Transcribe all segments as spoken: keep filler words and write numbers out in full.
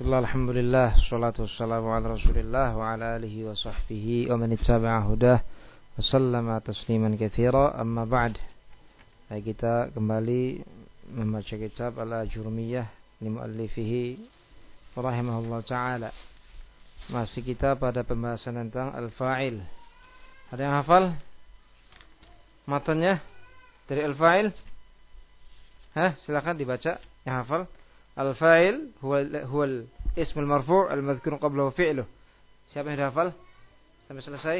Bismillah, alhamdulillah, salatu wassalamu ala rasulillah wa ala alihi wa sahbihi wa man ittaba'a hudah wa sallama tasliman katsira. Amma ba'd. Baik, kita kembali membaca kitab Al-Ajurumiyah li muallifihi rahimahullah ta'ala. Masih kita pada pembahasan tentang al-fa'il. Ada yang hafal matanya dari al-fa'il? Hah, silakan dibaca yang hafal. Al-fa'il huwa huwa al-ism al-marfu' al-madhkur qablahu fi'luh. Siapa yang hafal sampai selesai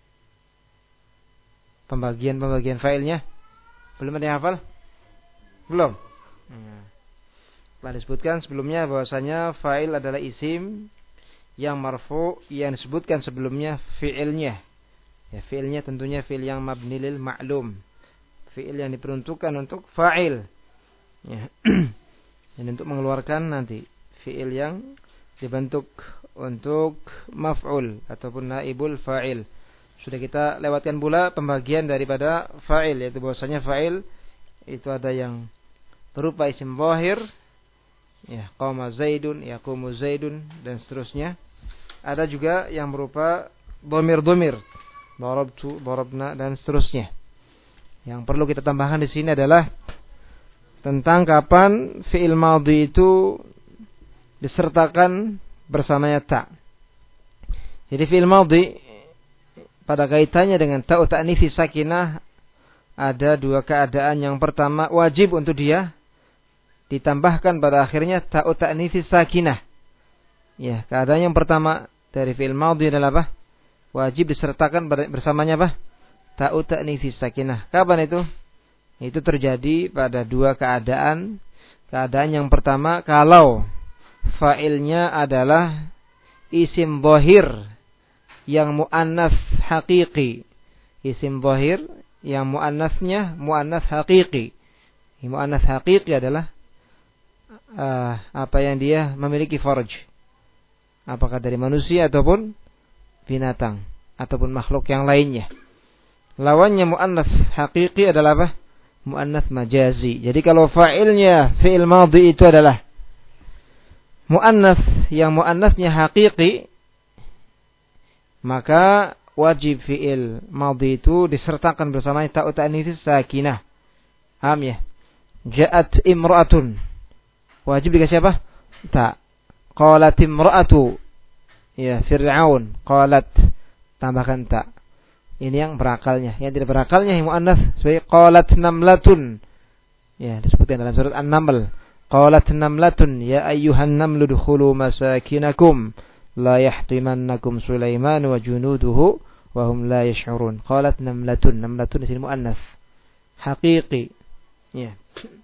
pembagian-pembagian fa'ilnya? Belum ada yang hafal? Belum. Nah, telah disebutkan sebelumnya bahwasanya fa'il adalah isim yang marfu' yang disebutkan sebelumnya fi'ilnya. Ya, fi'ilnya tentunya fi'il yang mabni lil ma'lum. Fi'il yang diperuntukkan untuk fa'il. Ya. Dan untuk mengeluarkan nanti fi'il yang dibentuk untuk maf'ul ataupun naibul fa'il. Sudah kita lewatkan pula pembagian daripada fa'il, yaitu bahwasanya fa'il itu ada yang berupa isim zahir, ya, qama zaidun, yaqumu zaidun dan seterusnya. Ada juga yang berupa dhamir-dhamir, darabtu, darabna dan seterusnya. Yang perlu kita tambahkan di sini adalah tentang kapan fi'il madhi itu disertakan bersamanya ta. Jadi fi'il madhi pada kaitannya dengan ta'u ta'nitsi sakinah ada dua keadaan. Yang pertama, wajib untuk dia ditambahkan pada akhirnya ta'u ta'nitsi sakinah. Ya, keadaan yang pertama dari fi'il madhi adalah apa? Wajib disertakan bersamanya apa? Ta'u ta'nitsi sakinah. Kapan itu? Itu terjadi pada dua keadaan. Keadaan yang pertama, kalau fa'ilnya adalah isim zahir yang mu'annas haqiqi. Isim zahir yang mu'annasnya mu'annas haqiqi. Mu'annas haqiqi adalah uh, apa yang dia memiliki farj. Apakah dari manusia ataupun binatang ataupun makhluk yang lainnya. Lawannya mu'annas haqiqi adalah apa? Mu'annas majazi. Jadi kalau fa'ilnya fi'il madhi itu adalah mu'annas yang mu'annasnya haqiqi, maka wajib fi'il madhi itu disertakan bersama ta'u ta'nitsi sakinah. Paham ya? Ja'at imra'atun. Wajib dikasih apa? Ta. Qalat imra'atu. Ya, Fir'aun. Qalat. Tambahkan ta. Ini yang berakalnya. Yang tidak berakalnya yang mu'annas sebagai qalat namlatun. Ya, disebutkan dalam surat An-Naml. Qalat namlatun ya ayyuhan namlu dukhulu masakinakum la yahtimannakum Sulaiman wa junuduhu wa hum la yash'urun. Qalat namlatun. Namlatun di sini mu'annas haqiqi. Ya.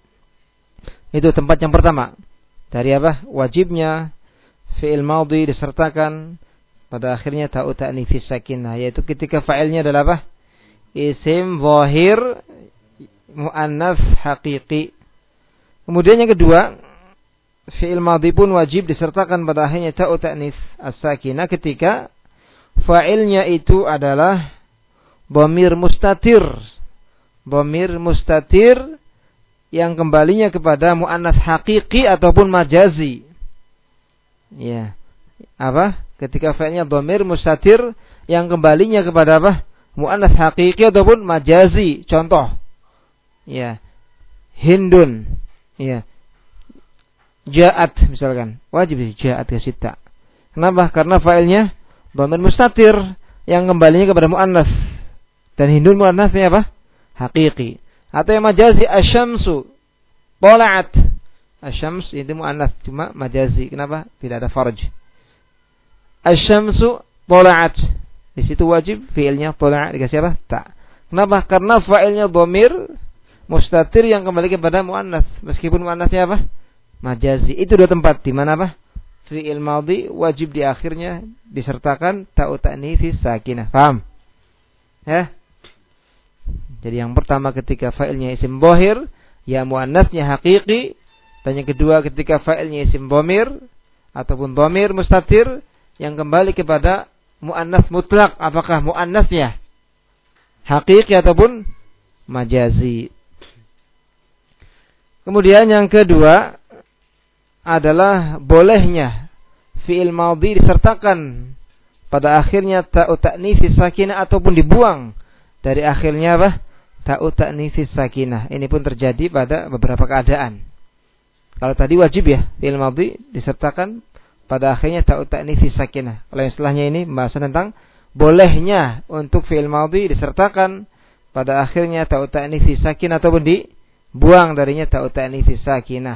Itu tempat yang pertama. Dari apa? Wajibnya fi'il madhi disertakan pada akhirnya ta'u ta'nitsi sakinah, yaitu ketika fa'ilnya adalah apa? Isim zahir mu'annas haqiqi. Kemudian yang kedua, fi'il madhi pun wajib disertakan pada akhirnya ta'u ta'nits as-sakinah ketika fa'ilnya itu adalah dhamir mustatir. Dhamir mustatir yang kembalinya kepada mu'annas haqiqi ataupun majazi. Ya. Apa? Ketika fa'ilnya dhamir mustatir yang kembalinya kepada apa? Mu'annas haqiqi ataupun majazi. Contoh. Ya. Hindun. Ya. Ja'at misalkan. Wajib ja'at kasih ta. Kenapa? Karena fa'ilnya dhamir mustatir yang kembalinya kepada mu'annas. Dan hindun mu'annasnya apa? Haqiqi. Atau yang majazi asyamsu. Tola'at. Asyams itu mu'annas cuma majazi. Kenapa? Tidak ada farj. Asyamsu tola'at. Di situ wajib fi'ilnya tola'at dikasih apa? Ta. Kenapa? Karena fa'ilnya dhamir mustatir yang kembali kepada mu'annas. Meskipun mu'annasnya apa? Majazi. Itu dua tempat di mana apa? Fi'il madhi wajib di akhirnya disertakan ta'u ta'nitsi sakinah. Paham? Ya? Jadi yang pertama ketika fa'ilnya isim zahir ya mu'annasnya haqiqi, dan yang kedua ketika fa'ilnya isim dhamir ataupun dhamir mustatir yang kembali kepada mu'annas mutlak, apakah mu'annasnya haqiqi ataupun majazi. Kemudian yang kedua adalah bolehnya fi'il madhi disertakan pada akhirnya ta'u ta'nits sakinah ataupun dibuang dari akhirnya apa? Ta'u ta'nits sakinah. Ini pun terjadi pada beberapa keadaan. Kalau tadi wajib ya, fi'il madhi disertakan pada akhirnya ta'u ta'nits sakinah. Kalau yang setelahnya ini pembahasan tentang bolehnya untuk fi'il madhi disertakan pada akhirnya ta'u ta'nits sakinah ataupun dibuang darinya ta'u ta'nits sakinah.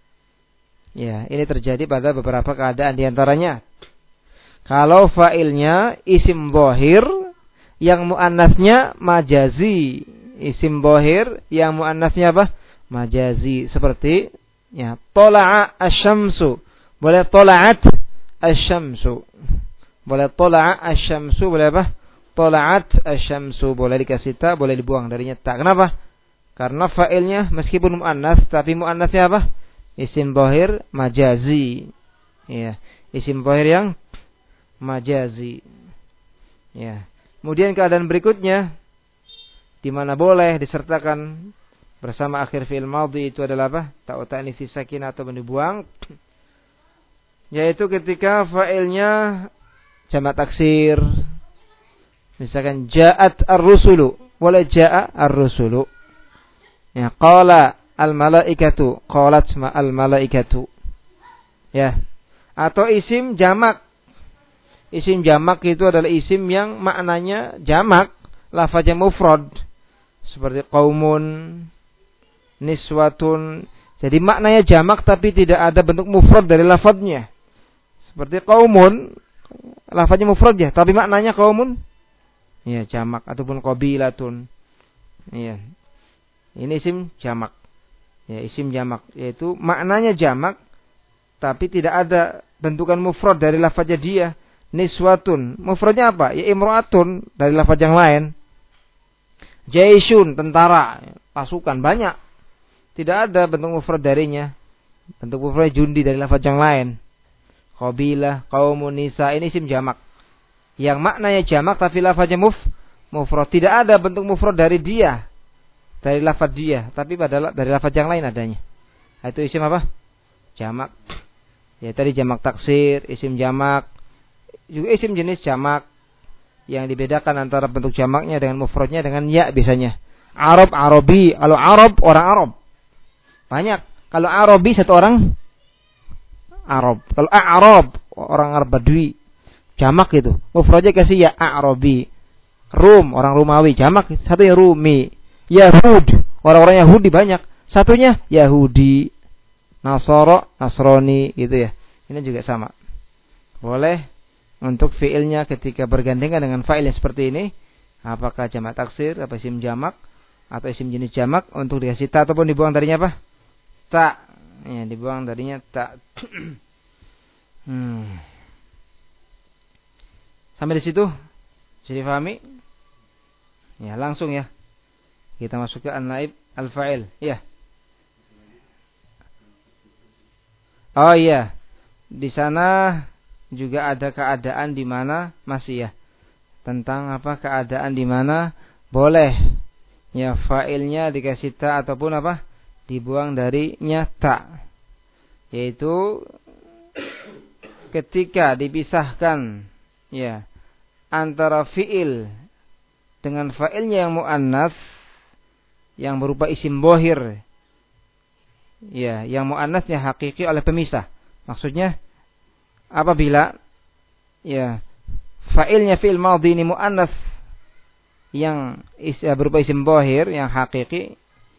Ya, ini terjadi pada beberapa keadaan, di antaranya kalau fa'ilnya isim dhahir yang muannasnya majazi. Isim dhahir yang muannasnya apa? Majazi. Seperti ya, tala'a asy-syamsu. Boleh tala'at asy-syamsu. Boleh tala'a asy-syamsu, boleh apa? Tala'at asy-syamsu. Boleh dikasih ta, boleh dibuang darinya ta. Kenapa? Karena fa'ilnya meskipun muannas tapi muannasnya apa? Isim dhahir majazi. Ya, isim dhahir yang majazi. Ya. Kemudian keadaan berikutnya di mana boleh disertakan bersama akhir fi'il madhi itu adalah apa? Ta'u ta'nits sakinah atau dibuang. Yaitu ketika fa'ilnya jamak taksir. Misalkan ja'at ar-rusulu, boleh ja'a ar-rusulu. Ya, qala al-malaikatu, qalat ma al-malaikatu. Ya. Atau isim jamak. Isim jamak itu adalah isim yang maknanya jamak, lafaznya mufrad. Seperti qaumun, niswatun. Jadi maknanya jamak tapi tidak ada bentuk mufrad dari lafaznya. Seperti qaumun, lafaznya mufrad ya, tapi maknanya qaumun ya jamak, ataupun qabilatun. Ya. Ini isim jamak. Ya, isim jamak yaitu maknanya jamak tapi tidak ada bentukan mufrad dari lafaznya dia. Niswatun, mufradnya apa? Ya imra'atun dari lafaz yang lain. Jaisyun, tentara, pasukan banyak. Tidak ada bentuk mufrad darinya. Bentuk mufrad jundi dari lafaz yang lain. Qabilah, qaumun, nisa, ini isim jamak. Yang maknanya jamak tapi lafaznya muf mufrad. Tidak ada bentuk mufrad dari dia. Dari lafaz dia, tapi pada dari lafaz yang lain adanya. Itu isim apa? Jamak. Ya tadi jamak taksir, isim jamak. Juga isim jenis jamak yang dibedakan antara bentuk jamaknya dengan mufradnya dengan ya biasanya. Arab, Arabi. Kalau Arab, orang Arab. Banyak. Kalau Arabi satu orang Arab. Kalau Arab, orang Arab Badui. Jamak itu. Mufradnya kasih ya Arabi. Rum, orang Romawi. Jamak satunya Rumi. Yahud, orang-orang Yahudi banyak. Satunya Yahudi. Nasara, Nasrani gitu ya. Ini juga sama. Boleh untuk fiilnya ketika bergandengan dengan fa'il yang seperti ini, apakah jamak taksir, apa isim jamak atau isim jenis jamak, untuk dikasih ta ataupun dibuang darinya apa? Ta. Ya, dibuang darinya ta. hmm. Sampai di situ bisa difahami? Ya, langsung ya. Kita masuk ke an-naib al-fa'il. Ya. Oh iya. Di sana juga ada keadaan di mana masih ya. Tentang apa keadaan di mana boleh ya fa'ilnya dikasih ta ataupun apa? Dibuang darinya ta. Yaitu ketika dipisahkan ya antara fi'il dengan fa'ilnya yang muannas yang berupa isim dhahir ya yang muannasnya hakiki oleh pemisah. Maksudnya apabila ya fa'ilnya fi'il madhi ini muannas yang is, ya, berupa isim dhahir yang hakiki,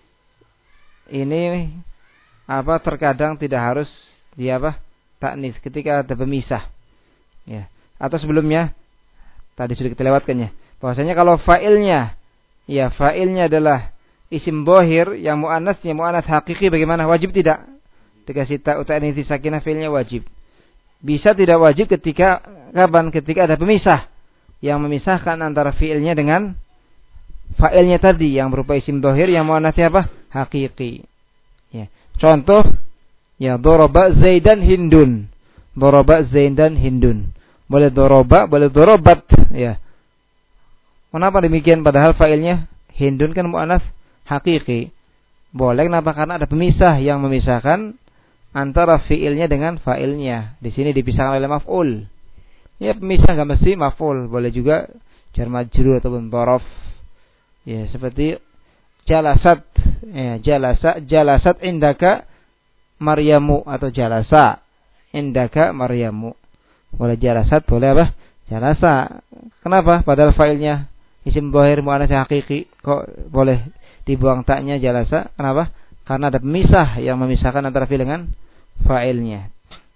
ini apa terkadang tidak harus dia apa taknis ketika ada pemisah ya. Atau sebelumnya tadi sudah kita lewatkannya bahwasanya kalau fa'ilnya ya fa'ilnya adalah isim dhahir yang muannasnya muannas hakiki, bagaimana? Wajib tidak? Dikasih ta ta'nits sakinah fi'ilnya wajib. Bisa tidak wajib ketika kapan? Ketika ada pemisah yang memisahkan antara fi'ilnya dengan fa'ilnya tadi yang berupa isim dhahir yang muannasnya apa? Hakiki. Ya. Contoh ya daraba Zaidan Hindun. Daraba Zaidan Hindun. Boleh daraba, boleh darabat ya. Kenapa demikian padahal fa'ilnya Hindun kan muannas hakiki? Boleh, kenapa? Karena ada pemisah yang memisahkan antara fiilnya dengan fa'ilnya. Di sini dipisahkan oleh maf'ul. Ya, pemisah enggak mesti maf'ul, boleh juga jar majrur ataupun dhorof. Ya, seperti jalasat, ya, jalasa, jalasat indaka Maryamu atau jalasa indaka Maryamu. Boleh jalasat, boleh apa? Jalasa. Kenapa? Padahal fa'ilnya isim dhahir muannats hakiki, kok boleh dibuang taknya jalasa? Kenapa? Karena ada pemisah yang memisahkan antara fi'il dengan fa'ilnya.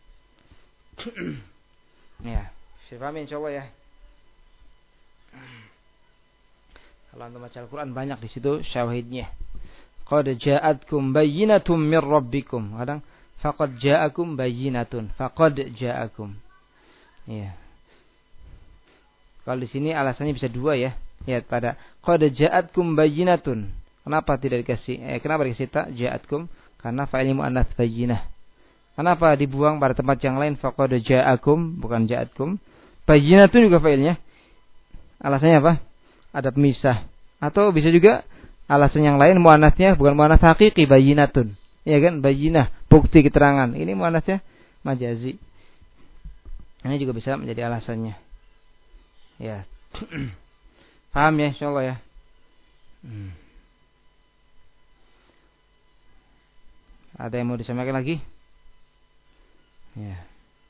Ya, bisa paham insyaallah ya. Kalau antum baca Al-Qur'an banyak di situ syahidnya. Qad ja'atkum bayyinatun mir rabbikum. Kadang faqad ja'akum bayyinatun, faqad ja'akum. Ya. Kalau di sini alasannya bisa dua ya. Lihat pada qad ja'atkum bayyinatun. Kenapa tidak dikasih eh, kenapa dikasih ta ja'atkum? Karena fa'il muannats bayyinah. Kenapa dibuang pada tempat yang lain faqad ja'akum bukan ja'atkum? Bayyinatun juga fa'ilnya. Alasannya apa? Ada pemisah. Atau bisa juga alasan yang lain muannatsnya bukan muannats hakiki bayyinatun. Ya kan? Bayyinah, bukti keterangan. Ini muannatsnya majazi. Ini juga bisa menjadi alasannya. Ya. Paham ya insyaallah ya. Hmm. Ada yang mau disampaikan lagi? Ya.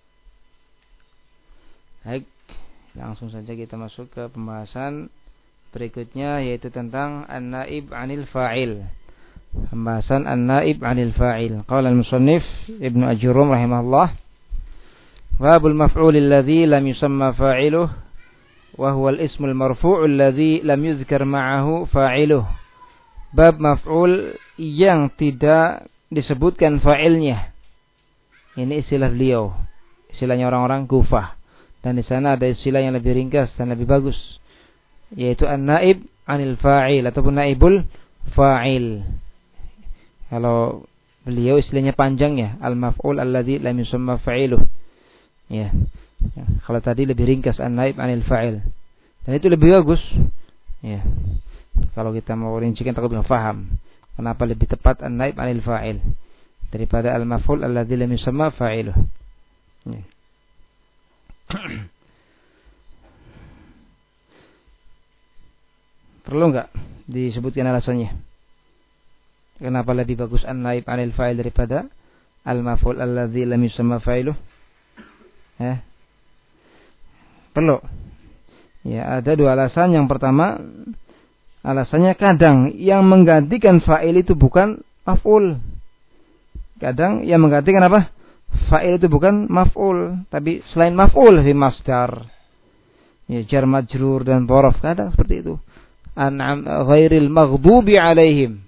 Baik, langsung saja kita masuk ke pembahasan berikutnya yaitu tentang an-naib 'anil fa'il. Pembahasan an-naib 'anil fa'il. Qala al-musannif Ibnu Ajurrum rahimahullah, babul maf'ul alladhi lam yusamma fa'iluhu wa huwa al-ismul marfu' alladhi lam yudhkar ma'ahu fa'iluhu. Bab maf'ul yang tidak disebutkan fa'ilnya. Ini istilah beliau, istilahnya orang-orang Kufah. Dan di sana ada istilah yang lebih ringkas dan lebih bagus, yaitu an-naib 'anil fa'il ataupun naibul fa'il. Kalau beliau istilahnya panjang ya, al-maf'ul alladzi lam yusamma fa'iluh. Ya. Ya. Kalau tadi lebih ringkas an-naib 'anil fa'il. Dan itu lebih bagus. Ya. Kalau kita mau rincikan takut belum paham. Kenapa lebih tepat an-naib 'anil fa'il daripada al-maf'ul alladzi lam yusamma fa'iluh. Ya. Perlu enggak disebutkan alasannya? Kenapa lebih bagus an-naib 'anil fa'il daripada al-maf'ul alladzi lam yusamma fa'iluh? Ya. Perlu. Ya, ada dua alasan. Yang pertama, alasannya kadang yang menggantikan fa'il itu bukan maf'ul. Kadang yang menggantikan apa? Fa'il itu bukan maf'ul, tapi selain maf'ul fi masdar. Ya, jar majrur dan dhorof, kadang seperti itu. An'am ghairil maghdubi alaihim.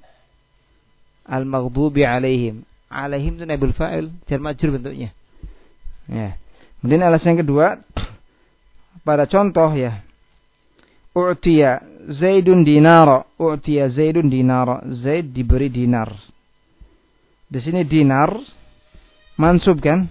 Al-maghdubi alaihim. Alaihim itu naibul fa'il, jar majrur bentuknya. Ya. Kemudian alasan yang kedua, pada contoh ya. U'tiya Zaidun dinara, u'tiya Zaidun dinara. Zaid diberi dinar. Di sini dinar mansub kan?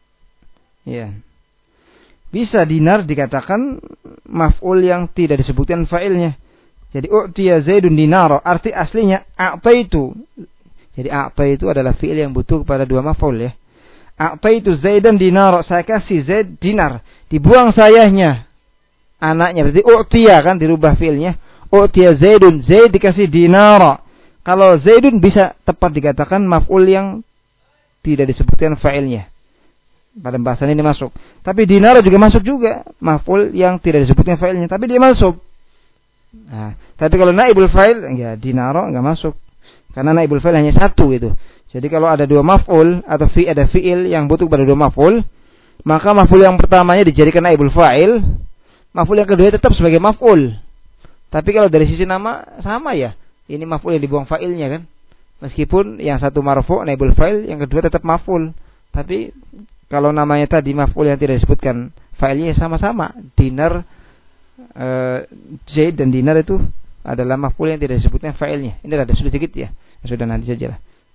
Ya. Bisa dinar dikatakan maf'ul yang tidak disebutkan fa'ilnya. Jadi u'tiya Zaidun dinara, arti aslinya a'taitu. Jadi a'taitu adalah fi'il yang butuh kepada dua maf'ul ya. A'taitu Zaidan dinara, saya kasih Zaid dinar. Dibuang sayahnya, anaknya, berarti u'tiya kan, dirubah fi'ilnya. U'tiya Zaidun, Zaid dikasih dinara. Kalau Zaidun bisa tepat dikatakan maf'ul yang tidak disebutkan fa'ilnya. Pada bahasan ini masuk. Tapi dinar juga masuk juga, maf'ul yang tidak disebutkan fa'ilnya, tapi dia masuk. Nah, tapi kalau naibul fa'il, ya dinara enggak masuk. Karena naibul fa'il hanya satu itu. Jadi kalau ada dua maf'ul atau fi ada fi'il yang butuh pada dua maf'ul, maka maf'ul yang pertamanya dijadikan naibul fa'il, maf'ul yang kedua tetap sebagai maf'ul. Tapi kalau dari sisi nama sama ya. Ini maf'ul yang dibuang fa'ilnya kan. Meskipun yang satu marfu' naibul fa'il, yang kedua tetap maf'ul. Tapi kalau namanya tadi maf'ul yang tidak disebutkan fa'ilnya sama-sama. Dinar, uh, Zaid dan dinar itu adalah maf'ul yang tidak disebutkan fa'ilnya. Ini ada sudah sedikit ya. Sudah nanti sajalah.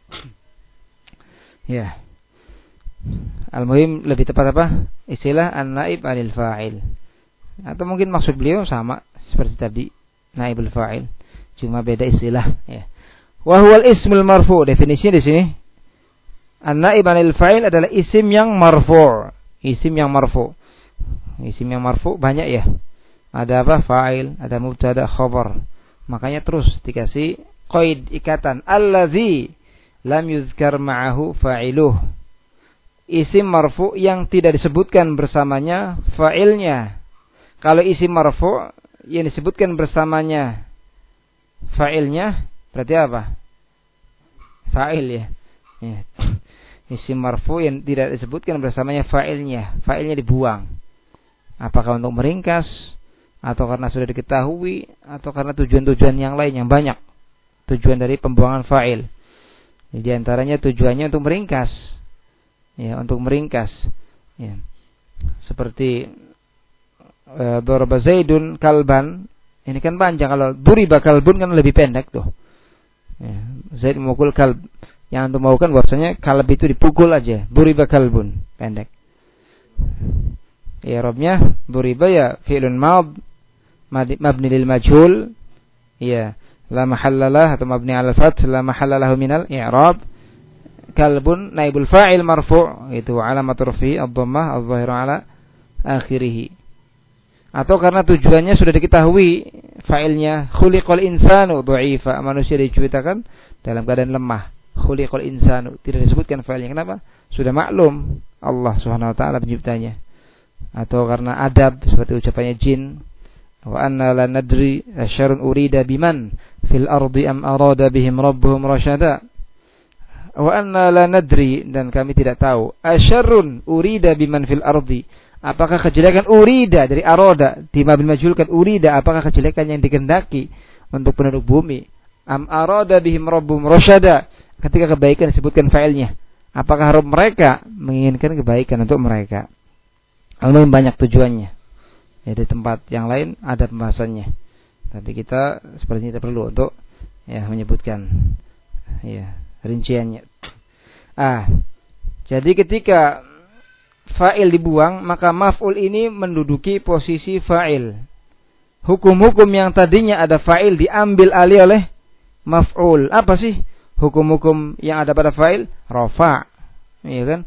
Ya. Al-muhim lebih tepat apa? Istilah an-naib 'anil fa'il. Atau mungkin maksud beliau sama seperti tadi, naibul fa'il. Cuma beda istilah ya. Wa huwal ismul marfu', definisinya di sini An-naib 'anil fa'il adalah isim yang marfu'. Isim yang marfu'. Isim yang marfu' banyak ya. Ada apa? Fa'il, ada mubtada, khabar. Makanya terus dikasih qaid ikatan allazi lam yuzkar ma'ahu fa'iluh. Isim marfu' yang tidak disebutkan bersamanya fa'ilnya. Kalau isim marfu' yang disebutkan bersamanya fa'ilnya berarti apa? Fa'il ya. Ya. Isim marfu' yang tidak disebutkan bersamanya fa'ilnya, fa'ilnya dibuang. Apakah untuk meringkas atau karena sudah diketahui atau karena tujuan-tujuan yang lain yang banyak. Tujuan dari pembuangan fa'il. Di antaranya tujuannya untuk meringkas. Ya, untuk meringkas. Ya. Seperti uh, daraba Zaidun kalban. Ini kan panjang. Kalau duriba kalbun kan lebih pendek tuh. Ya. Zaid memukul kalb. Yang untuk maukan bahwasanya kalb itu dipukul aja. Duriba kalbun, pendek. Ya, Robnya duriba ya fi'lun mad mabni lil majhul. Ya, la mahallalah atau mabni al fath la mahallalahu minal i'rab. Kalbun naibul fa'il marfu', itu alamat rafi ad-dhammah adh-dhahira ala akhirih. Atau karena tujuannya sudah diketahui fa'ilnya khuliqal insanu dha'ifa, manusia diciptakan dalam keadaan lemah. Khuliqal insanu, tidak disebutkan fa'ilnya. Kenapa? Sudah maklum Allah Subhanahu wa taala penciptanya. Atau karena adab seperti ucapannya jin, wa anna la nadri asyarun urida biman fil ardi am arada bihim rabbuhum rasyada. Wa anna la nadri, dan kami tidak tahu, asyarun urida biman fil ardi, apakah kejelekan urida dari arada di mabni majhulkan urida, apakah kejelekan yang dikehendaki untuk penduduk bumi, am arada bihim rabbuhum rasyada, ketika kebaikan disebutkan fa'ilnya, apakah Rabb mereka menginginkan kebaikan untuk mereka. Almuhim banyak tujuannya. Ya, di tempat yang lain ada pembahasannya. Tapi kita sepertinya tidak perlu untuk ya menyebutkan ya rinciannya. Ah, jadi ketika fa'il dibuang, maka maf'ul ini menduduki posisi fa'il. Hukum-hukum yang tadinya ada fa'il diambil alih oleh maf'ul. Apa sih hukum-hukum yang ada pada fa'il? Rafa'. Iya kan?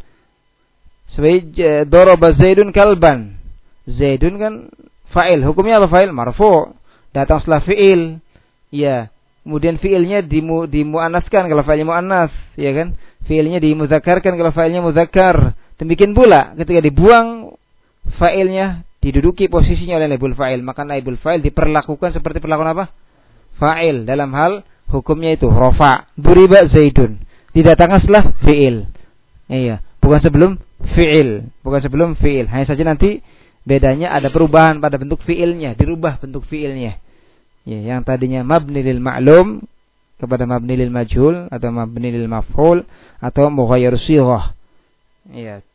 Sebagai daraba Zaidun kalban. Zaidun kan fa'il. Hukumnya apa fa'il? Marfu'. Datang setelah fi'il. Ya. Kemudian fi'ilnya dimu, dimu'anaskan kalau fa'ilnya mu'annas. Ya kan? Fi'ilnya dimudzakarkan kalau fa'ilnya mudzakar. Demikian pula ketika dibuang fa'ilnya diduduki posisinya oleh naibul fa'il. Maka naibul fa'il diperlakukan seperti perlakuan apa? Fa'il. Dalam hal hukumnya itu rafa'. Duriba Zaidun. Didatangkan setelah fi'il. Iya. Bukan sebelum fi'il, bukan sebelum fi'il. Hanya saja nanti bedanya ada perubahan pada bentuk fi'ilnya, dirubah bentuk fi'ilnya. Ya, yang tadinya mabni lil ma'lum kepada mabni lil majhul atau mabni lil maf'ul atau mughayyir shighah. Ya.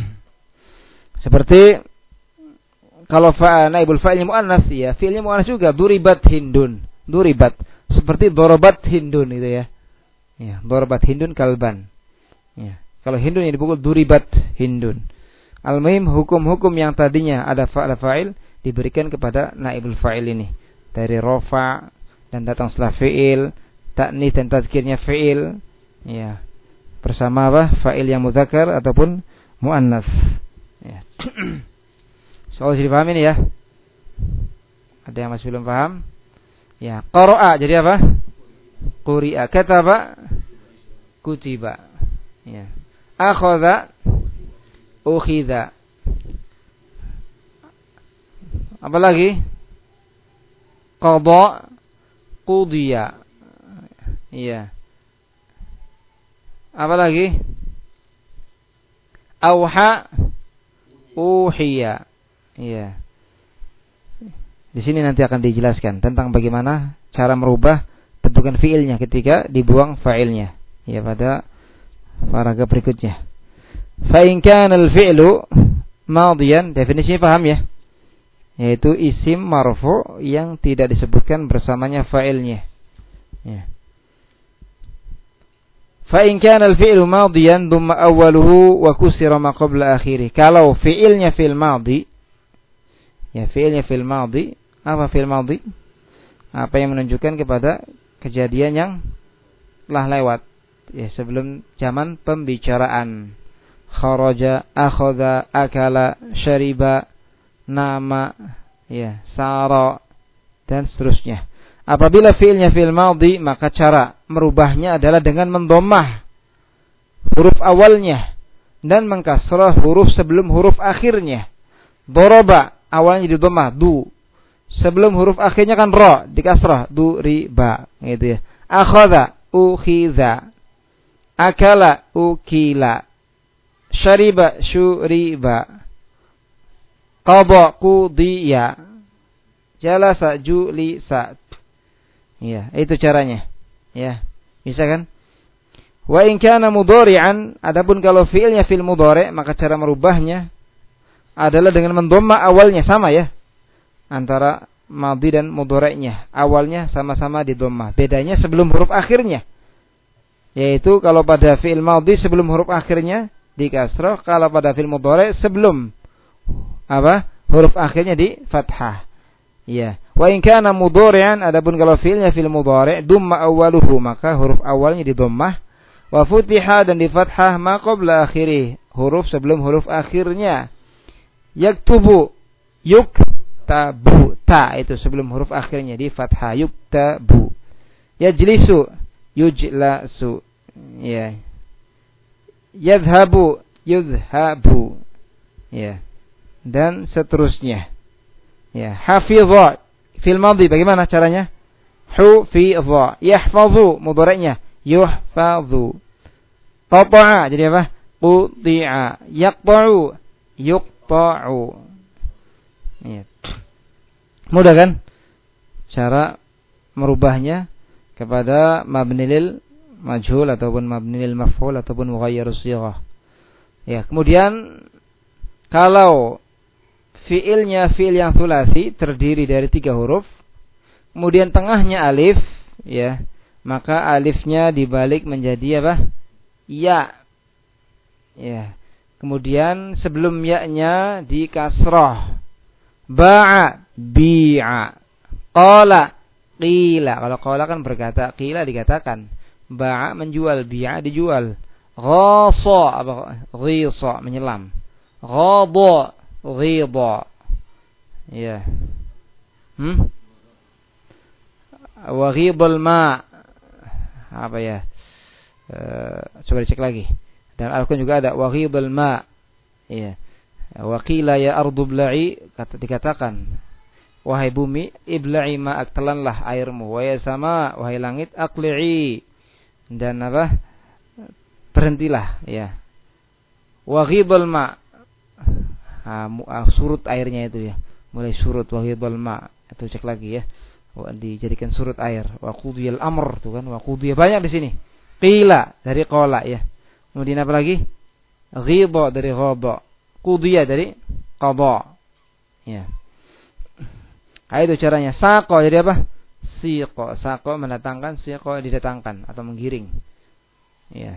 Seperti kalau fa naibul fa'ilnya muannas ya, fi'ilnya muannas juga, duribat hindun. Duribat seperti darabat hindun itu ya. Ya, darabat hindun kalban. Ya. Kalau hindun yang dipukul duribat hindun. Al-muhim hukum-hukum yang tadinya ada fa'il fa'il diberikan kepada naibul fa'il ini. Dari rafa dan datang setelah fi'il, ta'nis dan tadzkirnya fi'il, ya. Bersama apa? Fa'il yang mudzakkar ataupun muannas. Ya. Soal jadi paham ini ya? Ada yang masih belum paham? Ya, qara'a jadi apa? Quri'a, kataba, kutiba. Ya. Akhadha, ukhidha. Apa lagi? Qadha, qudiya. Iya. Apa lagi? Auha, uhiya. Iya. Di sini nanti akan dijelaskan tentang bagaimana cara merubah bentukan fiilnya ketika dibuang fa'ilnya. Ya, pada paragraf berikutnya. Fa in kana al-fi'lu madiyan, definisinya paham ya? Yaitu isim marfu' yang tidak disebutkan bersamanya fa'ilnya. Ya. Fa in kana al-fi'lu madiyan dumma awwaluhu wa kusira ma qabla akhirih. Kalau fi'ilnya fi'il madi, ya fi'ilnya fi'il madi, apa fi'il madi? Apa yang menunjukkan kepada kejadian yang telah lewat. ya, sebelum zaman pembicaraan. Kharaja, akhadha, akala, syariba, nama, ya, sara, dan seterusnya. Apabila fi'ilnya fi'il madhi, maka cara merubahnya adalah dengan mendomah huruf awalnya dan mengkasrah huruf sebelum huruf akhirnya. Doroba awalnya di domah, du. Sebelum huruf akhirnya kan ro, dikasrah, du, ri, ba, gitu ya. Akhadha, ukhidha. Akala, ukila. Syariba, syuriba. Qadha, qudiya. Jalasa, julisa. Ya, itu caranya. Ya, bisa kan? Wa in kana mudhari'an, adapun kalau fi'ilnya fi'il mudhari', maka cara merubahnya adalah dengan mendhamma awalnya, sama ya. Antara madhi dan mudhari'nya, awalnya sama-sama di dhammah. Bedanya sebelum huruf akhirnya. Yaitu kalau pada fi'il madhi sebelum huruf akhirnya di kasrah, kalau pada fi'il mudhari' sebelum apa? Huruf akhirnya di fathah. Ya. Wa in kana mudhari'an, adapun kalau fi'ilnya fi'il mudhari', dumma awwaluhu, maka huruf awalnya di dhammah. Wa futiha, dan di fathah ma qabla akhirih, huruf sebelum huruf akhirnya. Yaktubu, yuktabu, ta itu sebelum huruf akhirnya di fathah, yuktabu. Yajlisu, yujlasu, ya. Yadhabu, yudhabu, ya. Dan seterusnya. Ya, hafidha fil madhi bagaimana caranya? Hufidha. Yahfazu mudhari'nya, yuhfazu. Qata'a jadi apa? Quti'a. Yaqta'u, yuqta'u. Ya. Mudah kan? Cara merubahnya kepada mabni lil majhul ataupun mabni lil maf'ul ataupun mughayyirus shighah. Ya, kemudian kalau fi'ilnya fi'il yang tsulasi terdiri dari tiga huruf, kemudian tengahnya alif, ya, maka alifnya dibalik menjadi apa? Ya. Ya. Kemudian sebelum ya-nya di kasrah. Ba'a, bi'a. Qala, qila. Kalau qala kan berkata, qila dikatakan. Ba'a menjual, bi'a dijual. Ghasa, apa? Ghisa, menyelam. Ghadha, ghidha. Ya. Hmm? Wa ghidhal ma. Apa ya? Uh, coba dicek lagi. Dan Al-Qur'an juga ada wa ghidhal ma. Ya. Wa qila ya ardu bla'i, kata dikatakan, wahai bumi, ibla'i ma'ak, telanlah airmu. Wa ya sama, wahai langit, aqli'i, dan apa? Berhentilah, ya. Wa ghidhal ma. Ha, surut airnya itu ya, mulai surut. Wa ghidhal ma, itu cek lagi ya, dijadikan surut air. Wa qudiyal amr, tuh kan, wa qudiya banyak di sini. Qila dari qala ya. Kemudian apa lagi? Ghidha dari ghadha. Qudiya dari qadha. Ya. Nah, itu caranya. Saqa jadi apa? Siqa. Saqa mendatangkan, siqa didatangkan atau menggiring. Ya.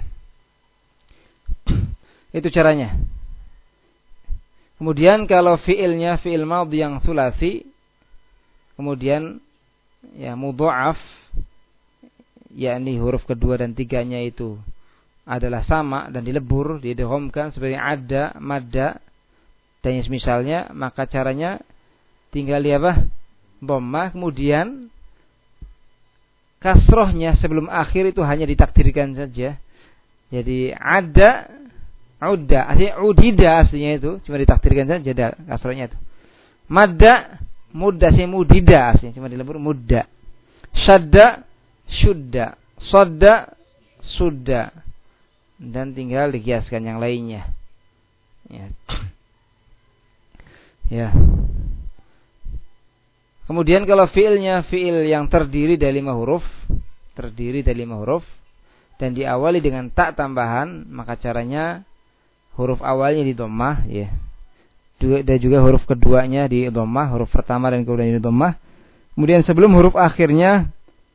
Itu caranya. Kemudian kalau fi'ilnya fi'il madhi yang tsulasi, kemudian ya mudha'af, yakni huruf kedua dan tiganya itu adalah sama dan dilebur, didhomkan seperti ada, madda dan misalnya, maka caranya tinggal di apa? Dhammah, kemudian kasrohnya sebelum akhir itu hanya ditakdirkan saja. Jadi ada, udda, aslinya udida aslinya itu cuma ditakdirkan saja ada kasrohnya itu. Madda, mudda, aslinya mudida aslinya cuma dilebur mudda. Syadda, syudda. Sodda, sudda. Dan tinggal dikiaskan yang lainnya. Ya. Ya. Kemudian kalau fiilnya fiil yang terdiri dari lima huruf, terdiri dari lima huruf dan diawali dengan tak tambahan, maka caranya huruf awalnya di dhammah, ya. Dan juga huruf keduanya di dhammah, huruf pertama dan kedua di dhammah. Kemudian sebelum huruf akhirnya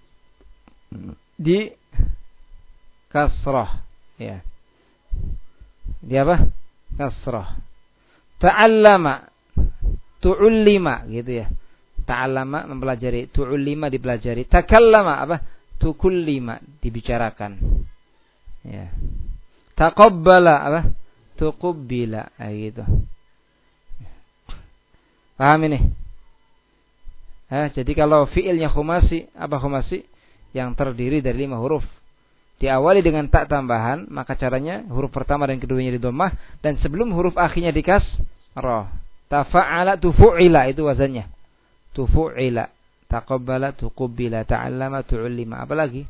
di kasrah, ya. Dia apa? Kasrah. Ta'allama, tu'ullima, gitu ya. Ta'allama mempelajari, tu'ullima dipelajari. Takallama apa? Tukullima dibicarakan. Ya. Taqabbala apa? Tuqabbila, kayak gitu. Paham ini? Eh, jadi kalau fiilnya khumasi, apa khumasi? Yang terdiri dari lima huruf. Diawali dengan tak tambahan, maka caranya huruf pertama dan keduanya di dhammah, dan sebelum huruf akhirnya dikas roh. Tafa'ala tufu'ila, itu wazannya. Tufu'ila, taqabbala, tuqubbila, ta'allama, tu'ullima. Apa lagi?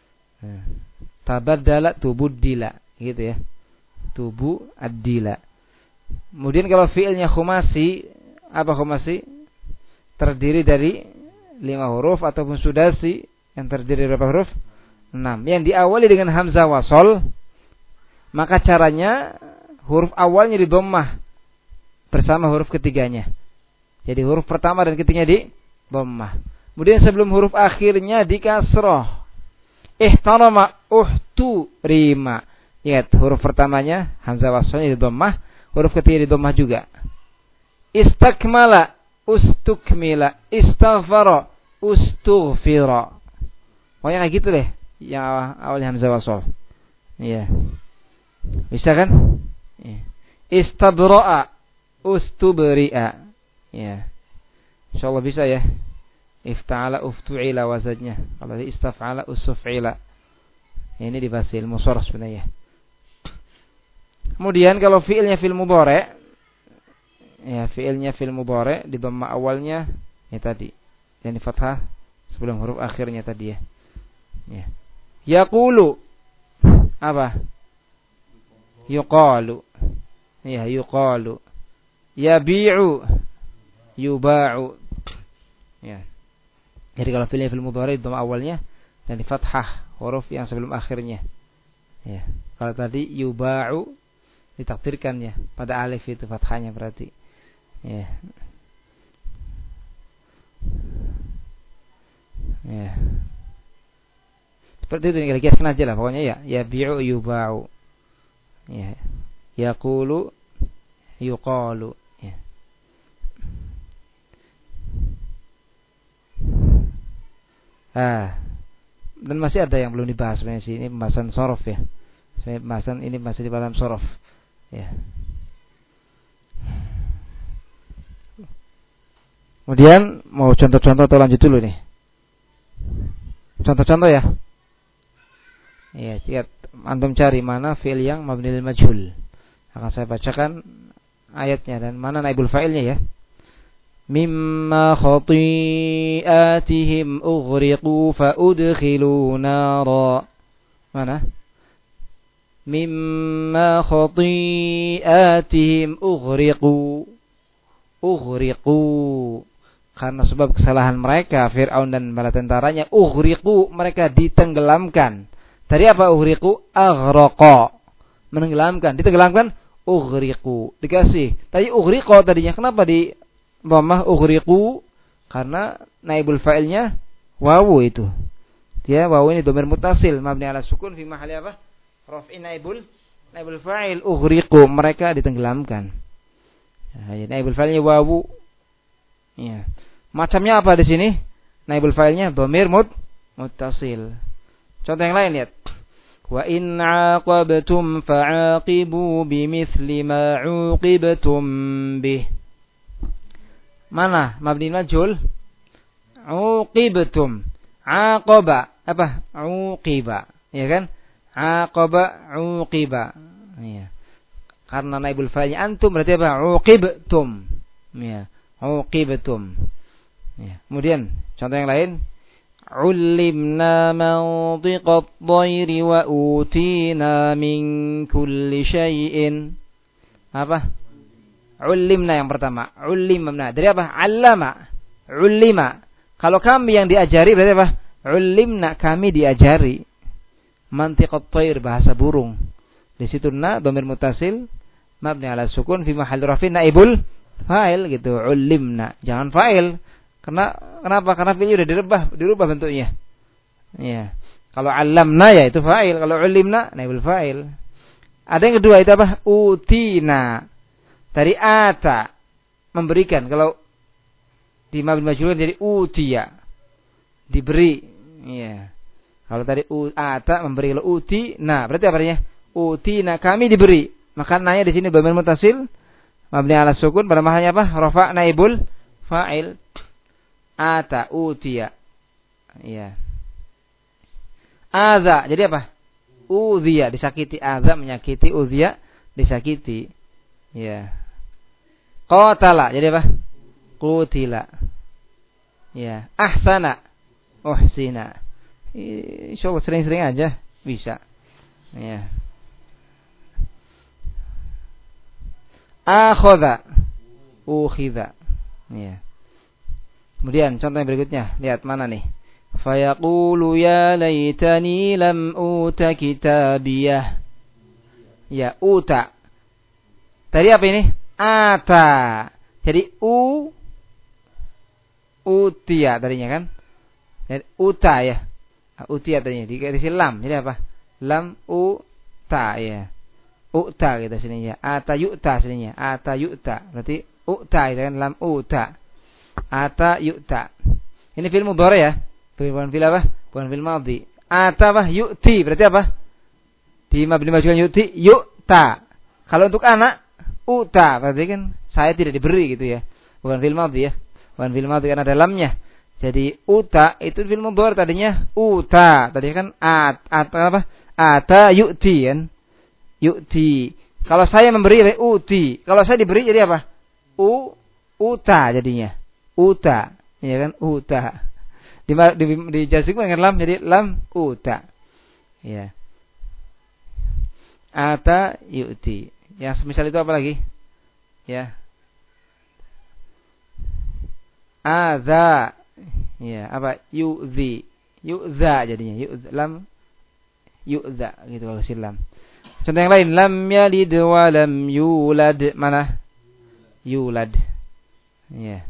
Tabaddala, tubuddila, gitu ya. Tubu ad-dila. Kemudian kalau fiilnya khumasi, apa khumasi? Terdiri dari lima huruf ataupun sudasi yang terdiri dari berapa huruf? enam. Yang diawali dengan hamzah wasol, maka caranya huruf awalnya di dhammah bersama huruf ketiganya. Jadi huruf pertama dan ketiganya di dhammah. Kemudian sebelum huruf akhirnya di kasroh. Ihtarama uhtu rima. Ingat, huruf pertamanya hamzah wasolnya di dhammah, huruf ketiga di dhammah juga. Istakmala ustukmila, istaghfara ustughfira. Pokoknya kayak gitu deh, yang awalnya hamzah wasol. Iya. Bisa kan? Iya. Istabra'a ustubri'a. Iya. Insyaallah bisa ya. Ifta'ala uftu'ila wazannya. Kalau istaf'ala ustuf'ila. Ini di bahasa ilmu sharh sebenarnya. Kemudian kalau fiilnya fi'il mudhari', ya fiilnya fi'il mudhari' di dhamma awalnya ya tadi, yang di fathah sebelum huruf akhirnya tadi ya. Ya. Yaqulu apa? Yuqalu. Ya, yuqalu. Yabi'u yuba'u. Ya. Jadi kalau fiilnya fi'il mudhari' di dhamma awalnya dan di fathah huruf yang sebelum akhirnya. Ya. Kalau tadi yuba'u ditakdirkan ya pada alif itu fathahnya berarti. Ya. Ya. Seperti itu nih, kiaskan aja lah pokoknya ya. Yabi'u yuba'u. Ya. Yaqulu yuqalu. Ya. Ah. Dan masih ada yang belum dibahas sebenarnya sih. Ini pembahasan shorof ya. Sebenarnya pembahasan ini masih di dalam shorof. Ya. Kemudian mau contoh-contoh atau lanjut dulu nih? Contoh-contoh ya. Iya, lihat antum cari mana fi'il yang mabni lil majhul. Akan saya bacakan ayatnya dan mana naibul fa'ilnya ya. Mimma khati'atihim ughriqu fa udkhilu nara. Mana? Mimma khati'atihim ughriqu. Ughriqu. Karena sebab kesalahan mereka, Fir'aun dan bala tentaranya, ughriqu, mereka ditenggelamkan. Dari apa ughriqu? Aghraqa. Menenggelamkan, ditenggelamkan, ughriqu. Dikasih. Tadi ughriqa tadinya, kenapa di dhammah ughriqu? Karena naibul fa'ilnya wawu itu. Dia wawu ini dhamir muttasil, mabni ala sukun fi mahalli apa? Raf'in naibul naibul fa'il, ughriqu, mereka ditenggelamkan. Ya, naibul fa'ilnya wawu. Ya. Macamnya apa di sini? Naibul fa'ilnya dhamir mut muttasil. Contoh yang lain lihat. Wa in 'aqabtum fa'aqibu bimithli ma 'uqibtum bih. Mana mabni majhul? Uqibtum. Aqaba apa? Uqiba. Ya kan? Aqaba uqiba. Ya. Karena naibul fa'ilnya antum berarti apa? Uqibtum. Ya. Uqibtum. Ya. Kemudian contoh yang lain. Ulimna mantiqat dhayri wa utina min kulli syai'in. Apa? Ulimna yang pertama. Ulimna. Dari apa? Allama. Ulima. Kalau kami yang diajari berarti apa? Ulimna, kami diajari. Mantiqat dhayr, bahasa burung. Di situ na dhamir muttasil mabni ala sukun fi mahalli raf'in naibul fa'il gitu. Ulimna. Jangan fa'il. Karena kenapa? Karena fi'il sudah dirubah, dirubah bentuknya. Iya. Kalau alamna ya itu fa'il, kalau ulimna naibul fa'il. Ada yang kedua itu apa? Utina. Dari ata, memberikan. Kalau di mabni majhul jadi utiya, diberi. Iya. Kalau tadi ata memberi, kalau uti, nah berarti apa artinya? Uti, nah kami diberi. Maka nanya di sini dhamir muttasil mabni ala sukun pada mahalnya apa? Rafa naibul fa'il. Ata utiya. Iya. Adza, jadi apa? Udhiya, disakiti. Adza menyakiti, udhiya disakiti. Ya. Qatala, jadi apa? Qutila. Ya. Ahsana, uhsina. Insyaallah sering-sering aja bisa. Ya. Akhadha, ukhidha. Ya. Kemudian contoh yang berikutnya, lihat mana nih? Fayaqulu ya laitani lam uta kitabiyah. Ya, uta. Tadi apa ini? Ata. Jadi u utia tadinya kan? Jadi uta ya. Utia tadinya dikasih lam. Jadi apa? Lam uta ya. Uta kita sini ya. Ata yu'ta sininya. Ata yu'ta. Berarti uta itu kan lam uta. Ata yu'ta. Ini fil mudhari ya. Bukan fil apa? Bukan fil madhi. Ata apa? Yu'ti. Berarti apa? Di mabni majukan yu'ti, yu'ta. Kalau untuk anak, uta. Berarti kan saya tidak diberi gitu ya. Bukan fil madhi ya. Bukan fil madhi karena ada lamnya. Jadi uta itu fil mudhari tadinya uta. Tadi kan at, at apa? Ata yu'ti kan. Yu'ti. Kalau saya memberi uti. Kalau saya diberi jadi apa? U uta jadinya. Uta. Ya kan? Uta. Di di, di jazim dengan lam jadi lam uta. Ya. Ata yu'ti. Yang semisal itu apa lagi? Ya. Adza. Ya, apa? Yu'zi. Yu'za jadinya. Yu'za lam yu'za gitu kalau silam. Contoh yang lain, lam yalid wa lam yulad. Mana? Yulad. Ya.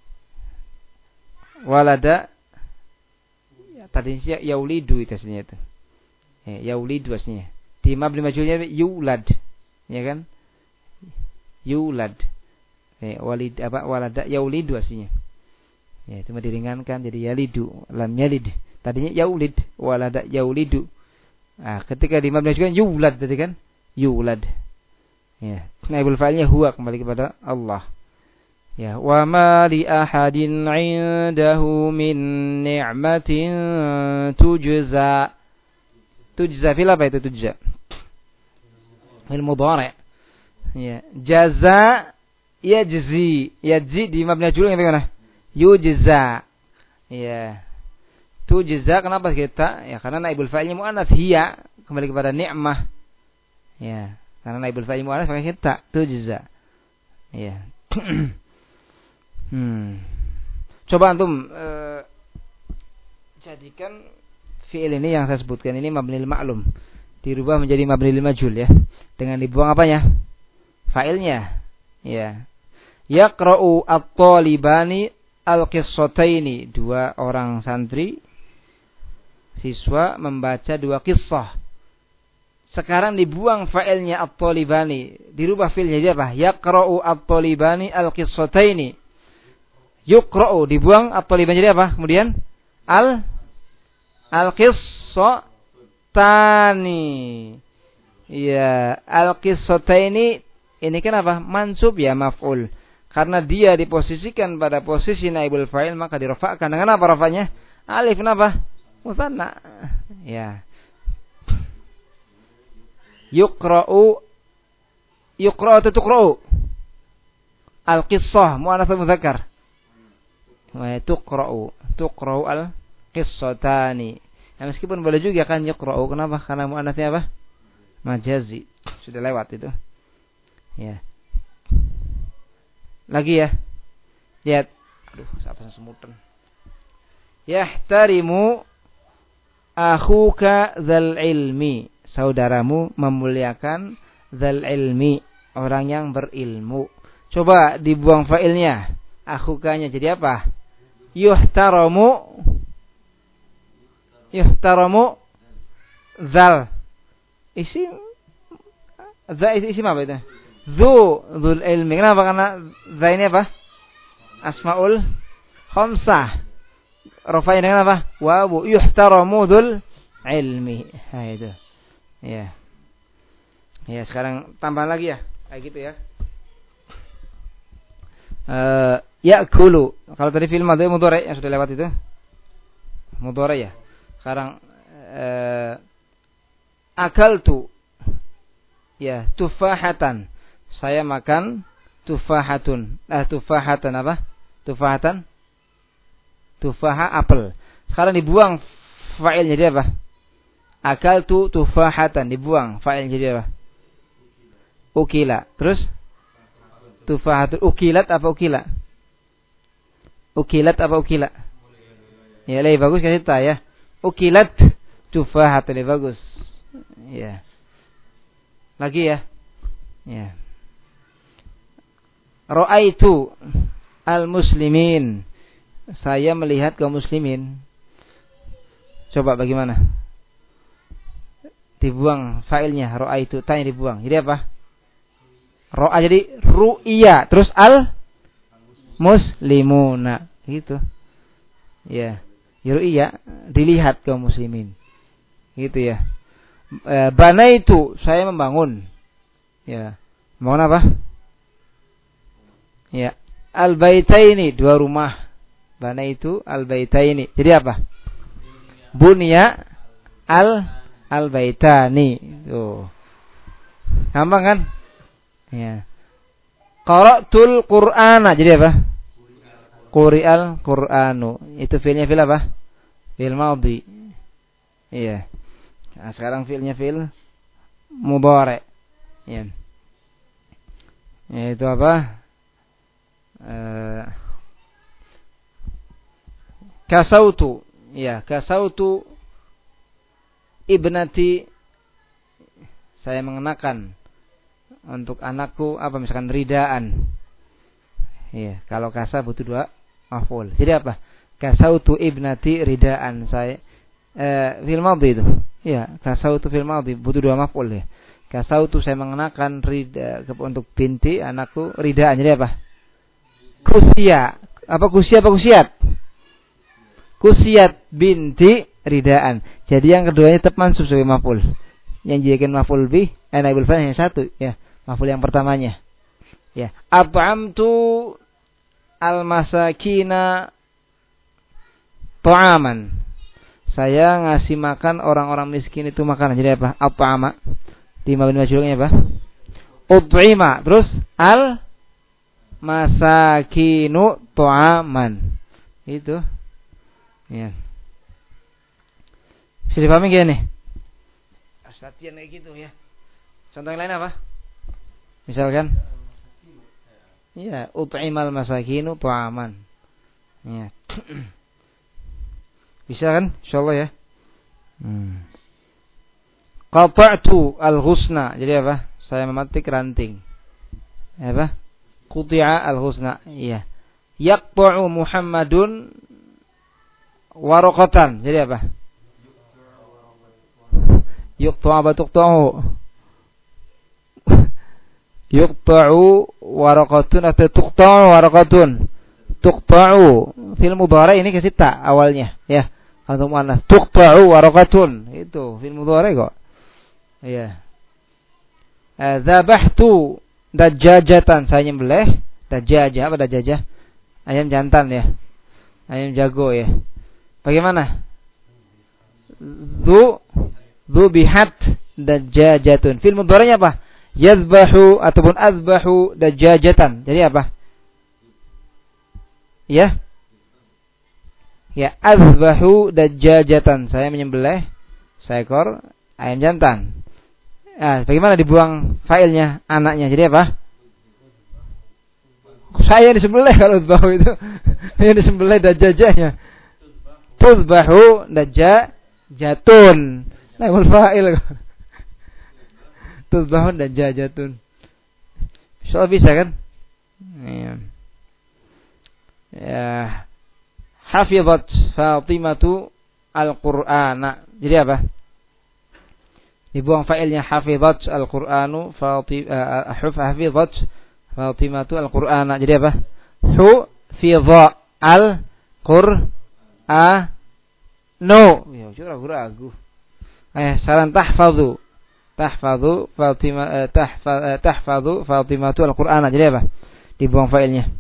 Walada. Ya, tadinya yaulidu itu aslinya itu. Ya, yaulidu aslinya. Di mabni majhulnya yulad. Ya kan? Yulad. Ya, walid apa? Walada yaulidu aslinya. Ya, itu diringankan jadi yalidu, lam yalid. Tadinya yaulid, walada yaulidu. Ah, ketika di mabni juga yulad tadi kan? Yulad. Ya, naibul fa'ilnya huwa kembali kepada Allah. Ya, wa ma li ahadin 'indahu min ni'matin tujza. Tujza fil apa itu tujza? Fil mudhari'. Ya, jaza yajzi. Yajzi di mabni juga bagaimana? Yujza. Ya. Tujza kenapa kita? Ya karena naibul fa'ilnya muannats hiya kembali kepada ni'mah. Ya, karena naibul fa'il muannats maka kita tujza. Ya. hmm. Coba antum uh, jadikan fi'il ini yang saya sebutkan ini mabnil ma'lum dirubah menjadi mabnil majhul ya. Dengan dibuang apanya? Fa'ilnya. Ya. Yaqra'u at-talibani al-qissataini. Dua orang santri siswa membaca dua kisah. Sekarang dibuang fa'ilnya at-talibani, dirubah fi'ilnya jadi apa? Yaqra'u at-talibani al-qissataini. Yuqra'u dibuang at-talibani jadi apa? Kemudian al al-qissatani. Iya, al-qissataini ini kan apa? Mansub ya maf'ul. Karena dia diposisikan pada posisi naibul fa'il maka dirafa'kan dengan apa rafa'nya? Alif kenapa? Musanna. Ya. Yuqra'u yuqra'u atau tuqra'u? Al-qissah muannats mudzakkar. Wa tuqra'u, tuqra'u al-qissatani. Nah, meskipun boleh juga kan yuqra'u, kenapa? Karena muannatsnya apa? Majazi. Sudah lewat itu. Ya. Lagi ya. Lihat. Aduh, siapa semutan. Yahtarimu akhuka dzal ilmi. Saudaramu memuliakan dzal ilmi, orang yang berilmu. Coba dibuang fa'ilnya. Akhukanya jadi apa? Yuhtaramu Yuhtaramu dzal. Isim Za isim apa itu? Dzu, dzul ilmi. Kenapa? Karena za ini apa? Asmaul khamsah. Rafa'nya dengan apa? Wawu. Yuhtaramu dzul ilmi. Nah itu. Ya. Ya, sekarang tambah lagi ya. Kayak gitu ya. Eh, ya'kulu. Kalau tadi film madhi mudhari yang sudah lewat itu. Mudhari ya. Sekarang eh, akaltu. Ya, tufahatan. Saya makan tufahatun. Eh, tufahatan apa? Tufahatan. Tufaha apel. Sekarang dibuang fa'ilnya jadi apa? Akaltu tufahatan dibuang fa'ilnya jadi apa? Ukila. Terus tufahatun ukilat apa ukila? Ukilat apa ukila? Ya, lebih bagus kasih ta ya. Ukilat tufahatun lebih bagus. Ya. Lagi ya. Ya. Ra'aitu al-muslimin. Saya melihat kaum muslimin. Coba bagaimana? Dibuang failnya ra'aitu, tanya dibuang. Jadi apa? Ra'a jadi ru'ya, terus al muslimuna. Gitu. Ya. Ru'ya dilihat kaum muslimin. Gitu ya. E, banaitu, saya membangun. Ya. Membangun apa? Ya. Al-baitaini, dua rumah. Banaitu al-baitaini. Jadi apa? Bunya al al-baitani. Tuh. Gampang kan? Ya. Qara'tul Qur'ana. Jadi apa? Quri'al Qur'anu. Itu fi'ilnya fi'il apa? Fi'il madhi. Iya. Nah, sekarang fi'ilnya fi'il mudhari'. Ya. Itu apa? Uh, kasautu. Ya, kasautu ibnati. Saya mengenakan untuk anakku apa misalkan ridaan. Iya, kalau kasa butuh dua maf'ul. Jadi apa? Kasautu ibnati ridaan. Saya eh fil madhi itu. Iya, kasautu fil madhi butuh dua maf'ul ya. Kasautu saya mengenakan rida untuk binti anakku ridaan. Jadi apa? Kusia. Apa kusia apa kusiat? Kusiat binti ridaan. Jadi yang keduanya tetap mansub sebagai maf'ul. Yang dijadikan maf'ul bih, eh naibul fa'il yang satu ya. Maf'ul yang pertamanya. Ya, at'amtu al-masakina ta'aman. Saya ngasih makan orang-orang miskin itu makanan. Jadi apa? At'ama. Di mabni majrurnya apa? Ut'ima. Terus al masakinu ta'aman. Itu. Ya. Bisa dipahami gak nih? Latihan kayak gitu ya. Contoh yang lain apa? Misalkan ya, ut'imal masakinu ta'aman. Ya. Bisa kan? Insyaallah ya. Hmm. Qata'tu al-husna. Jadi apa? Saya memetik ranting. Apa? Quti'a al-husna. Iya. Yaqta'u Muhammadun waraqatan. Jadi apa? Yuqta'u apa tuqta'u? Yuqta'u waraqatun atau tuqta'u waraqatun? Tuqta'u fil mudhari ini kasih ta awalnya ya. Kalau muannas tuqta'u waraqatun itu fil mudhari kok. Iya. Dzabahtu dajjajatan, saya nyembelih dajjajah. Apa dajjajah? Ayam jantan ya. Ayam jago ya. Bagaimana? Dzu dzubihat dajjajatun. Fil mudhari'nya apa? Yazbahu ataupun azbahu dajjajatan. Jadi apa? Ya. Ya, azbahu dajjajatan. Saya menyembelih seekor ayam jantan. Nah, bagaimana dibuang failnya anaknya? Jadi apa? Saya disembelih kalau azbahu itu. Yang disembelih dajjajahnya. Tuzbahu dajjajatun. Naibul fa'il. Tuzbahun dan jajatun. Insyaallah bisa kan? Ya. Ya. Hafizat Fatimatu al-Qur'ana. Jadi apa? Dibuang failnya hafizat al-Qur'anu Fatimah hafizat Fatimatu al-Qur'ana. Jadi apa? Hufidha al-Qur'anu. Ya, ragu-ragu. Eh, saran tahfadzu. Tahfadzu Fatimah eh, tahfaz eh, tahfadzu Fatimatu al-Qur'an. Jadi apa? Dibuang failnya.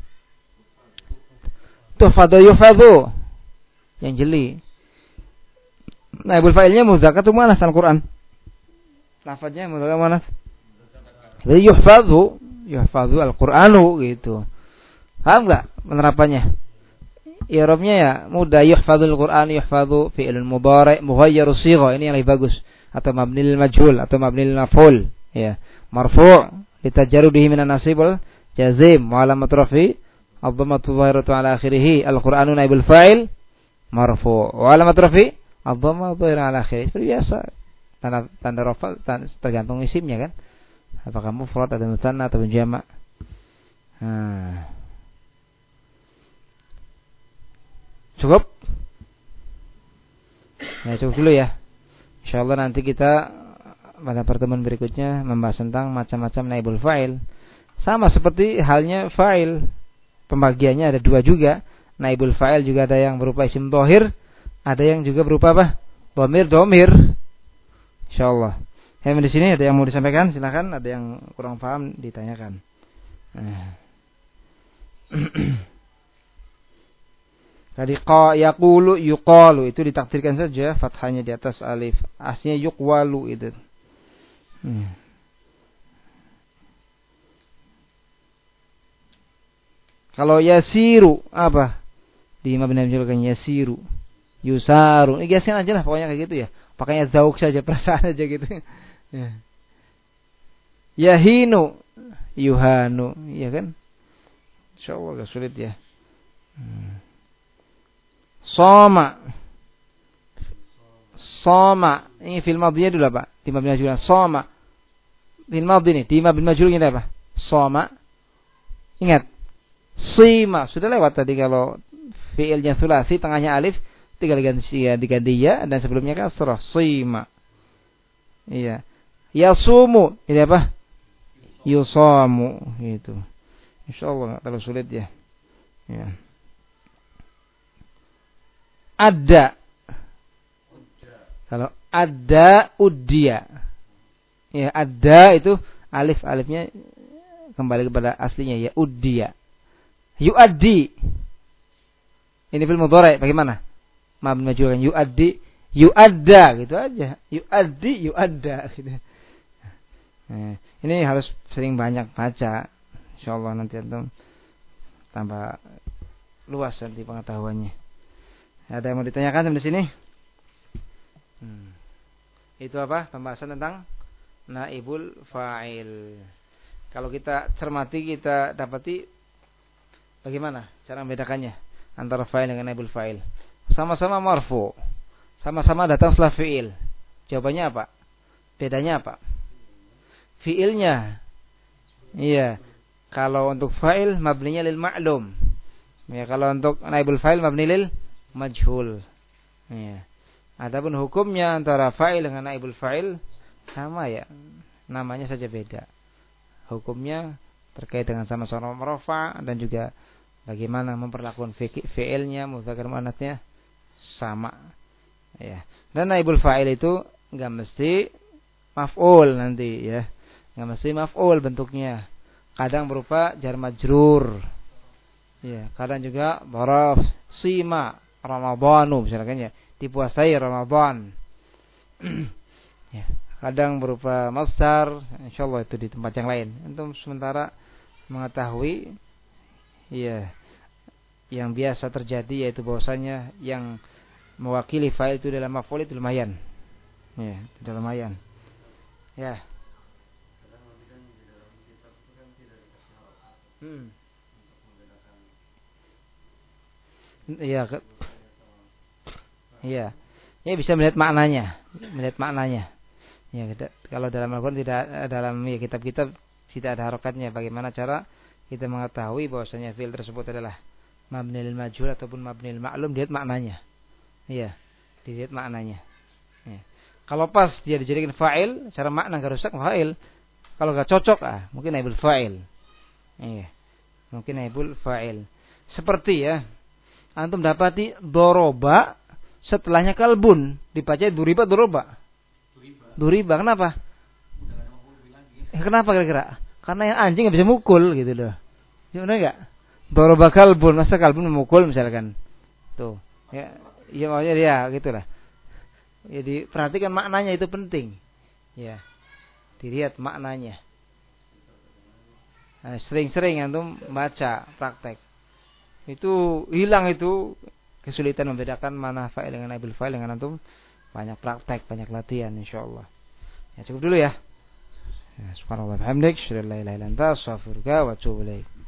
Tuhfadzu yuhfadzu. Yang jeli. Naibul fa'ilnya muzakkar atau muannas Al-Qur'an? Lafaznya muzakkar muannas. Jadi yuhfadzu, yuhfadzu Al-Qur'anu gitu. Paham enggak penerapannya? I'rabnya ya mudah, yuhfadzul Qur'an, yuhfadzu fi'lun mudhari' mughayyaru shigha, ini yang lebih bagus, atau mabni lil majhul atau mabni lil maf'ul, ya. Marfu' litajarrudihi minan nasibul jazim wa alamat rafi ad-dhammatu dhahiratu ala akhirih. Al-Qur'anu naibul fa'il marfu' wa alamat rafi ad-dhamma dhahiratu ala akhirih. Seperti biasa. Tanda tanda rafa tergantung isimnya kan. Apakah mufrad atau musanna atau jamak. Nah. Cukup? Ya, cukup dulu ya. Insyaallah nanti kita pada pertemuan berikutnya membahas tentang macam-macam naibul fa'il. Sama seperti halnya fa'il. Pembagiannya ada dua juga. Naibul fa'il juga ada yang berupa isim dhahir, ada yang juga berupa apa? Dhamir, dhamir. Insyaallah. Yang di sini ada yang mau disampaikan, silakan. Ada yang kurang paham ditanyakan. Nah. Tadi qa yaqulu yuqalu itu ditakdirkan saja fathahnya di atas alif. Aslinya yuqwalu itu. Hmm. Kalau yasiru apa? Di mabni menunjukkan yasiru. Yusaru. Ini geser aja lah pokoknya kayak gitu ya. Pakainya zauk saja, perasaan aja gitu. Ya. Yahinu, yuhanu, iya kan? Insyaallah agak sulit ya. Hmm. Soma. Soma. Ini fil madhinya dulu apa? Di mabni majhul. Soma. Fil madhi ini, di mabni majhul ini apa? Soma. Ingat. Sima. Sudah lewat tadi kalau fi'ilnya sulasi tengahnya alif, tinggal diganti ya, diganti ya, dan sebelumnya kan kasrah. Sima. Iya. Yasumu. Ini apa? Yusamu. Gitu. Insyaallah enggak terlalu sulit ya. Ya. Ada. Kalau ada udia. Ya, ada itu alif alifnya kembali kepada aslinya ya udia. Yuaddi. Ini fil mudhari bagaimana? Mabni majhul kan yuaddi, yuadda gitu aja. Yuaddi, yuadda gitu. Nah, ini harus sering banyak baca. Insyaallah nanti antum tambah luas nanti pengetahuannya. Ada yang mau ditanyakan sampai sini? Hmm. Itu apa? Pembahasan tentang naibul fa'il. Kalau kita cermati, kita dapati bagaimana cara membedakannya antara fa'il dengan naibul fa'il. Sama-sama marfu, sama-sama datang setelah fi'il. Jawabannya apa? Bedanya apa? Fi'ilnya. Iya. Kalau untuk fa'il mabninya lil ma'lum. Ya, kalau untuk naibul fa'il mabni lil majhul. Ya. Adapun hukumnya antara fa'il dengan naibul fa'il sama ya. Namanya saja beda. Hukumnya terkait dengan sama-sama rafa dan juga bagaimana memperlakukan fi'ilnya, mudzakkar muannats sama. Ya. Dan naibul fa'il itu enggak mesti maf'ul nanti ya. Enggak mesti maf'ul bentuknya. Kadang berupa jar majrur. Ya, kadang juga dharaf, sima Ramadhanu misalkan ya, dipuasai Ramadan. Ya, kadang berupa masdar, insyaallah itu di tempat yang lain. Untuk sementara mengetahui ya yang biasa terjadi yaitu bahwasanya yang mewakili fa'il itu dalam maf'ul itu lumayan. Ya, itu lumayan. Ya. Hmm. Iya, iya. Ya bisa melihat maknanya, melihat maknanya. Ya, kita, kalau dalam Al-Qur'an tidak dalam ya, kitab-kitab tidak ada harokatnya. Bagaimana cara kita mengetahui bahwasanya fi'il tersebut adalah mabni lil majhul ataupun mabni lil ma'lum, lihat maknanya. Iya, dilihat maknanya. Ya. Kalau pas dia dijadikan fa'il, cara makna enggak rusak fa'il. Kalau enggak cocok ah, mungkin naibul fa'il. Iya. Mungkin naibul fa'il. Seperti ya, antum dapati doroba setelahnya kalbun, dibaca duriba doroba. Duriba, kenapa? Eh, kenapa kira-kira? Karena yang anjing nggak bisa mukul gitu loh. Ya benar nggak? Doroba kalbun, masa kalbun memukul misalkan. Tuh. Ya, ya maunya dia gitulah. Jadi perhatikan maknanya itu penting. Ya. Dilihat maknanya. Nah, sering-sering antum baca praktek. Itu hilang itu kesulitan membedakan mana fa'il dengan naibul fa'il dengan antum banyak praktek, banyak latihan insyaallah. Ya cukup dulu ya. Ya subhanallah bihamdik, syada la ilaha illa anta, astaghfiruka wa atubu ilaik.